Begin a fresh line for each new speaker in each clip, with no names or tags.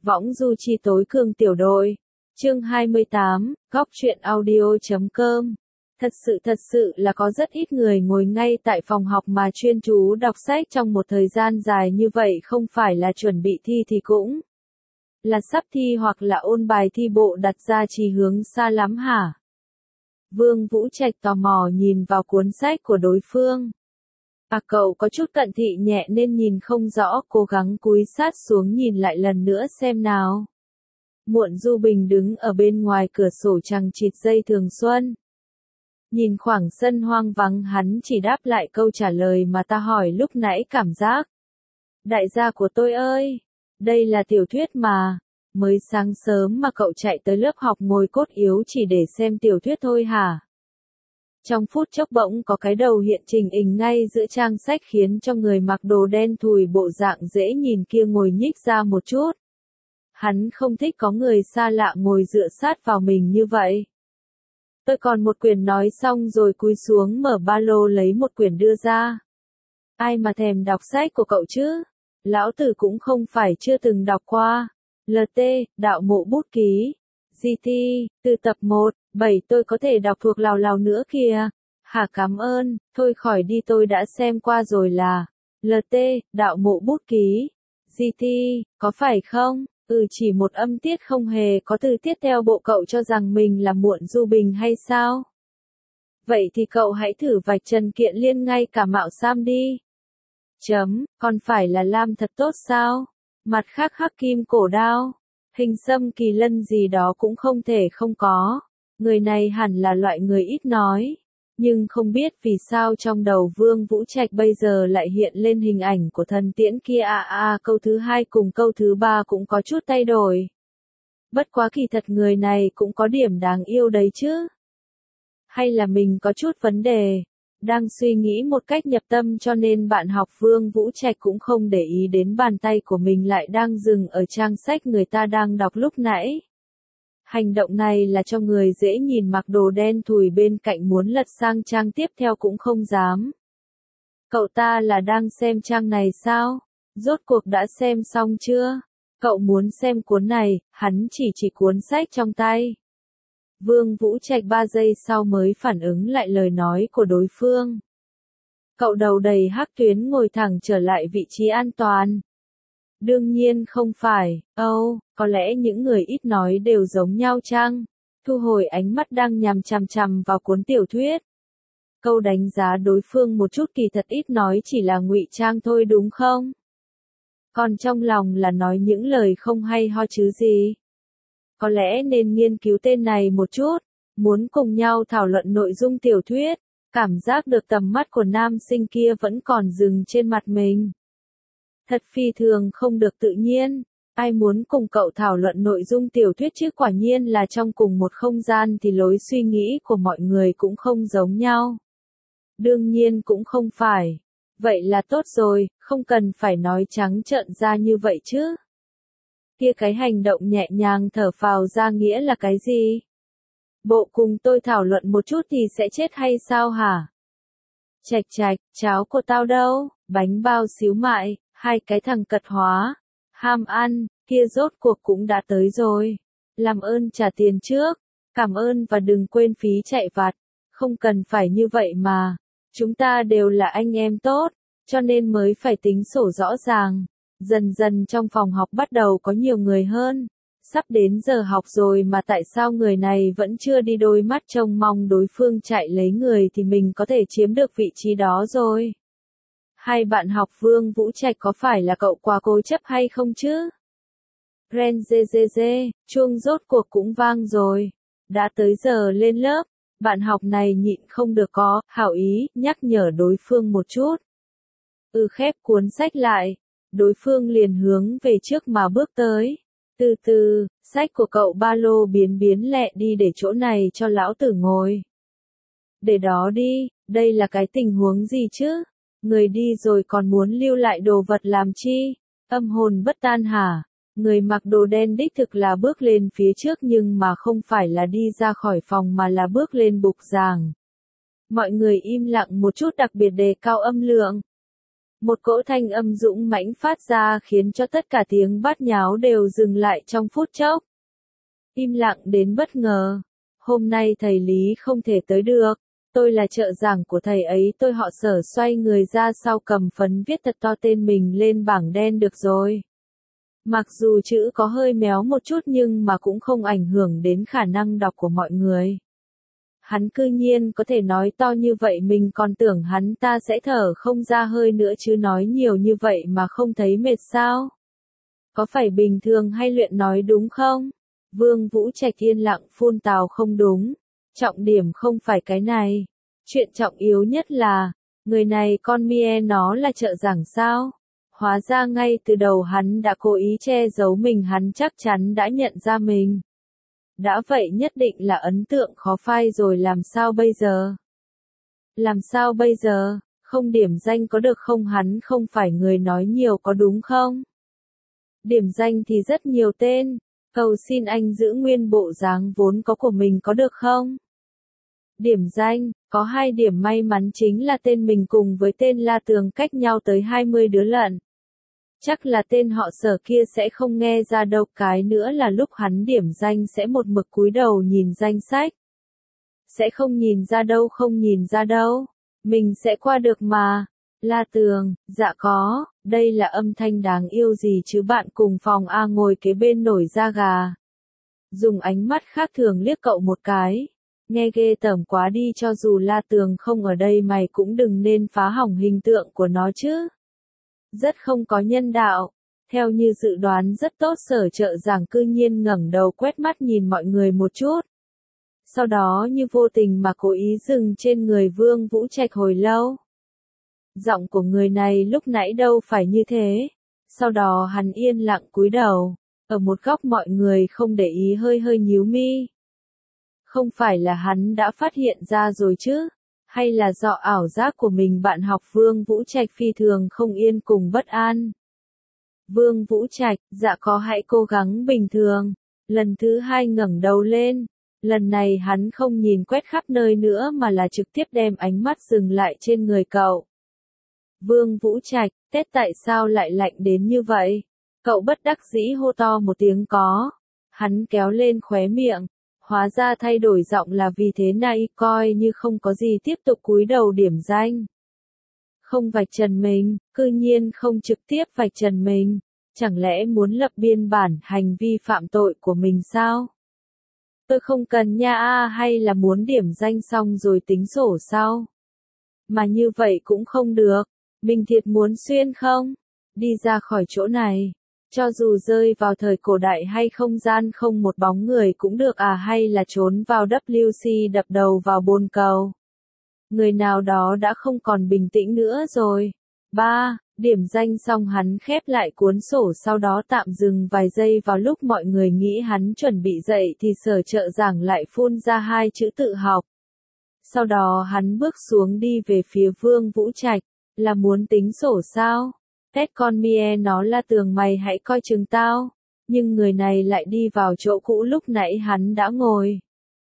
Võng du chi tối cường tiểu đội. Chương 28, góc truyện audio.com. Thật sự là có rất ít người ngồi ngay tại phòng học mà chuyên chú đọc sách trong một thời gian dài như vậy, không phải là chuẩn bị thi thì cũng là sắp thi hoặc là ôn bài thi bộ đặt ra chí hướng xa lắm hả? Vương Vũ Trạch tò mò nhìn vào cuốn sách của đối phương. Cậu có chút cận thị nhẹ nên nhìn không rõ, cố gắng cúi sát xuống nhìn lại lần nữa xem nào. Muộn Du Bình đứng ở bên ngoài cửa sổ chằng chịt dây thường xuân. Nhìn khoảng sân hoang vắng, hắn chỉ đáp lại câu trả lời mà ta hỏi lúc nãy, cảm giác. Đại gia của tôi ơi, đây là tiểu thuyết mà. Mới sáng sớm mà cậu chạy tới lớp học ngồi cốt yếu chỉ để xem tiểu thuyết thôi hả? Trong phút chốc bỗng có cái đầu hiện trình hình ngay giữa trang sách khiến cho người mặc đồ đen thùi bộ dạng dễ nhìn kia ngồi nhích ra một chút. Hắn không thích có người xa lạ ngồi dựa sát vào mình như vậy. Tôi còn một quyển, nói xong rồi cúi xuống mở ba lô lấy một quyển đưa ra. Ai mà thèm đọc sách của cậu chứ? Lão tử cũng không phải chưa từng đọc qua. LT, Đạo Mộ Bút Ký. GT, từ tập 1, 7 tôi có thể đọc thuộc lào lào nữa kìa. Hả, cảm ơn, thôi khỏi đi, tôi đã xem qua rồi là. LT, Đạo Mộ Bút Ký. GT, có phải không? Chỉ một âm tiết không hề có từ tiết, theo bộ cậu cho rằng mình là Muộn Du Bình hay sao? Vậy thì cậu hãy thử vạch trần Kiện Liên ngay cả Mạo Sam đi. Còn phải là Lam thật tốt sao? Mặt khác Hắc Kim Cổ Đao, Hình Xăm Kỳ Lân gì đó cũng không thể không có. Người này hẳn là loại người ít nói. Nhưng không biết vì sao trong đầu Vương Vũ Trạch bây giờ lại hiện lên hình ảnh của thần tiễn kia. Câu thứ 2 cùng câu thứ 3 cũng có chút thay đổi. Bất quá kỳ thật người này cũng có điểm đáng yêu đấy chứ. Hay là mình có chút vấn đề? Đang suy nghĩ một cách nhập tâm cho nên bạn học Vương Vũ Trạch cũng không để ý đến bàn tay của mình lại đang dừng ở trang sách người ta đang đọc lúc nãy. Hành động này là cho người dễ nhìn mặc đồ đen thùi bên cạnh muốn lật sang trang tiếp theo cũng không dám. Cậu ta là đang xem trang này sao? Rốt cuộc đã xem xong chưa? Cậu muốn xem cuốn này, hắn chỉ cuốn sách trong tay. Vương Vũ Trạch 3 giây sau mới phản ứng lại lời nói của đối phương. Cậu đầu đầy hắc tuyến ngồi thẳng trở lại vị trí an toàn. Đương nhiên không phải, có lẽ những người ít nói đều giống nhau chăng? Thu hồi ánh mắt đang nhằm chằm chằm vào cuốn tiểu thuyết. Câu đánh giá đối phương một chút kỳ thật ít nói chỉ là ngụy trang thôi đúng không? Còn trong lòng là nói những lời không hay ho chứ gì. Có lẽ nên nghiên cứu tên này một chút, muốn cùng nhau thảo luận nội dung tiểu thuyết, cảm giác được tầm mắt của nam sinh kia vẫn còn dừng trên mặt mình. Thật phi thường không được tự nhiên, ai muốn cùng cậu thảo luận nội dung tiểu thuyết chứ, quả nhiên là trong cùng một không gian thì lối suy nghĩ của mọi người cũng không giống nhau. Đương nhiên cũng không phải. Vậy là tốt rồi, không cần phải nói trắng trợn ra như vậy chứ. Kia cái hành động nhẹ nhàng thở phào ra nghĩa là cái gì? Bộ cùng tôi thảo luận một chút thì sẽ chết hay sao hả? Trạch, cháo của tao đâu? Bánh bao xíu mại, hai cái thằng cật hóa, ham ăn, kia rốt cuộc cũng đã tới rồi. Làm ơn trả tiền trước, cảm ơn và đừng quên phí chạy vặt. Không cần phải như vậy mà, chúng ta đều là anh em tốt, cho nên mới phải tính sổ rõ ràng. Dần dần trong phòng học bắt đầu có nhiều người hơn. Sắp đến giờ học rồi mà tại sao người này vẫn chưa đi, đôi mắt trông mong đối phương chạy lấy người thì mình có thể chiếm được vị trí đó rồi. Hai bạn học Vương Vũ Trạch có phải là cậu quá cố chấp hay không chứ? Ren chuông rốt cuộc cũng vang rồi. Đã tới giờ lên lớp, bạn học này nhịn không được có hảo ý nhắc nhở đối phương một chút. Khép cuốn sách lại. Đối phương liền hướng về trước mà bước tới. Từ từ, sách của cậu ba lô biến lẹ đi, để chỗ này cho lão tử ngồi. Để đó đi, đây là cái tình huống gì chứ? Người đi rồi còn muốn lưu lại đồ vật làm chi? Âm hồn bất tan hả? Người mặc đồ đen đích thực là bước lên phía trước nhưng mà không phải là đi ra khỏi phòng mà là bước lên bục giảng. Mọi người im lặng một chút, đặc biệt đề cao âm lượng. Một cỗ thanh âm dũng mãnh phát ra khiến cho tất cả tiếng bát nháo đều dừng lại trong phút chốc. Im lặng đến bất ngờ. Hôm nay thầy Lý không thể tới được. Tôi là trợ giảng của thầy ấy, tôi họ Sở xoay người ra sau cầm phấn viết thật to tên mình lên bảng đen được rồi. Mặc dù chữ có hơi méo một chút nhưng mà cũng không ảnh hưởng đến khả năng đọc của mọi người. Hắn cư nhiên có thể nói to như vậy, mình còn tưởng hắn ta sẽ thở không ra hơi nữa chứ, nói nhiều như vậy mà không thấy mệt sao? Có phải bình thường hay luyện nói đúng không? Vương Vũ Trạch yên lặng phun tào không đúng. Trọng điểm không phải cái này. Chuyện trọng yếu nhất là, người này con mie nó là trợ giảng sao? Hóa ra ngay từ đầu hắn đã cố ý che giấu mình, hắn chắc chắn đã nhận ra mình. Đã vậy nhất định là ấn tượng khó phai rồi, làm sao bây giờ? Làm sao bây giờ? Không điểm danh có được không? Hắn không phải người nói nhiều có đúng không? Điểm danh thì rất nhiều tên, cầu xin anh giữ nguyên bộ dáng vốn có của mình có được không? Điểm danh, có 2 điểm may mắn chính là tên mình cùng với tên La Tường cách nhau tới 20 đứa lận. Chắc là tên họ Sở kia sẽ không nghe ra đâu, cái nữa là lúc hắn điểm danh sẽ một mực cúi đầu nhìn danh sách. Sẽ không nhìn ra đâu, không nhìn ra đâu. Mình sẽ qua được mà. La Tường, dạ có, đây là âm thanh đáng yêu gì chứ, bạn cùng phòng A ngồi kế bên nổi da gà. Dùng ánh mắt khác thường liếc cậu một cái. Nghe ghê tởm quá đi, cho dù La Tường không ở đây mày cũng đừng nên phá hỏng hình tượng của nó chứ. Rất không có nhân đạo. Theo như dự đoán rất tốt, Sở trợ giảng cư nhiên ngẩng đầu quét mắt nhìn mọi người một chút. Sau đó như vô tình mà cố ý dừng trên người Vương Vũ Trạch hồi lâu. Giọng của người này lúc nãy đâu phải như thế. Sau đó hắn yên lặng cúi đầu. Ở một góc mọi người không để ý hơi hơi nhíu mi. Không phải là hắn đã phát hiện ra rồi chứ? Hay là do ảo giác của mình? Bạn học Vương Vũ Trạch phi thường không yên cùng bất an. Vương Vũ Trạch, dạ có, hãy cố gắng bình thường. Lần thứ 2 ngẩng đầu lên. Lần này hắn không nhìn quét khắp nơi nữa mà là trực tiếp đem ánh mắt dừng lại trên người cậu. Vương Vũ Trạch, Tết tại sao lại lạnh đến như vậy? Cậu bất đắc dĩ hô to một tiếng có. Hắn kéo lên khóe miệng. Hóa ra thay đổi giọng là vì thế này, coi như không có gì tiếp tục cúi đầu điểm danh. Không vạch trần mình, cư nhiên không trực tiếp vạch trần mình. Chẳng lẽ muốn lập biên bản hành vi phạm tội của mình sao? Tôi không cần nha, hay là muốn điểm danh xong rồi tính sổ sau? Mà như vậy cũng không được. Mình thiệt muốn xuyên không? Đi ra khỏi chỗ này. Cho dù rơi vào thời cổ đại hay không gian không một bóng người cũng được hay là trốn vào WC đập đầu vào bồn cầu. Người nào đó đã không còn bình tĩnh nữa rồi. 3. Điểm danh xong hắn khép lại cuốn sổ, sau đó tạm dừng vài giây. Vào lúc mọi người nghĩ hắn chuẩn bị dậy thì Sở trợ giảng lại phun ra 2 chữ tự học. Sau đó hắn bước xuống đi về phía Vương Vũ Trạch. Là muốn tính sổ sao? Tét con mie nó, La Tường, mày hãy coi chừng tao. Nhưng người này lại đi vào chỗ cũ lúc nãy hắn đã ngồi.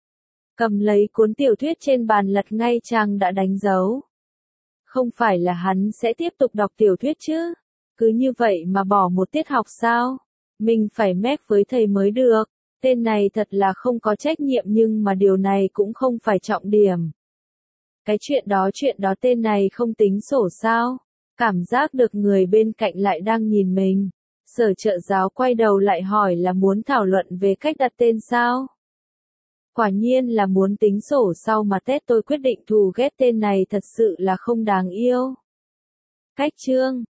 Cầm lấy cuốn tiểu thuyết trên bàn lật ngay trang đã đánh dấu. Không phải là hắn sẽ tiếp tục đọc tiểu thuyết chứ? Cứ như vậy mà bỏ một tiết học sao? Mình phải mép với thầy mới được. Tên này thật là không có trách nhiệm, nhưng mà điều này cũng không phải trọng điểm. Cái chuyện đó tên này không tính sổ sao? Cảm giác được người bên cạnh lại đang nhìn mình. Sở trợ giáo quay đầu lại hỏi là muốn thảo luận về cách đặt tên sao? Quả nhiên là muốn tính sổ sau mà Tết tôi quyết định thù ghét tên này, thật sự là không đáng yêu. Cách chương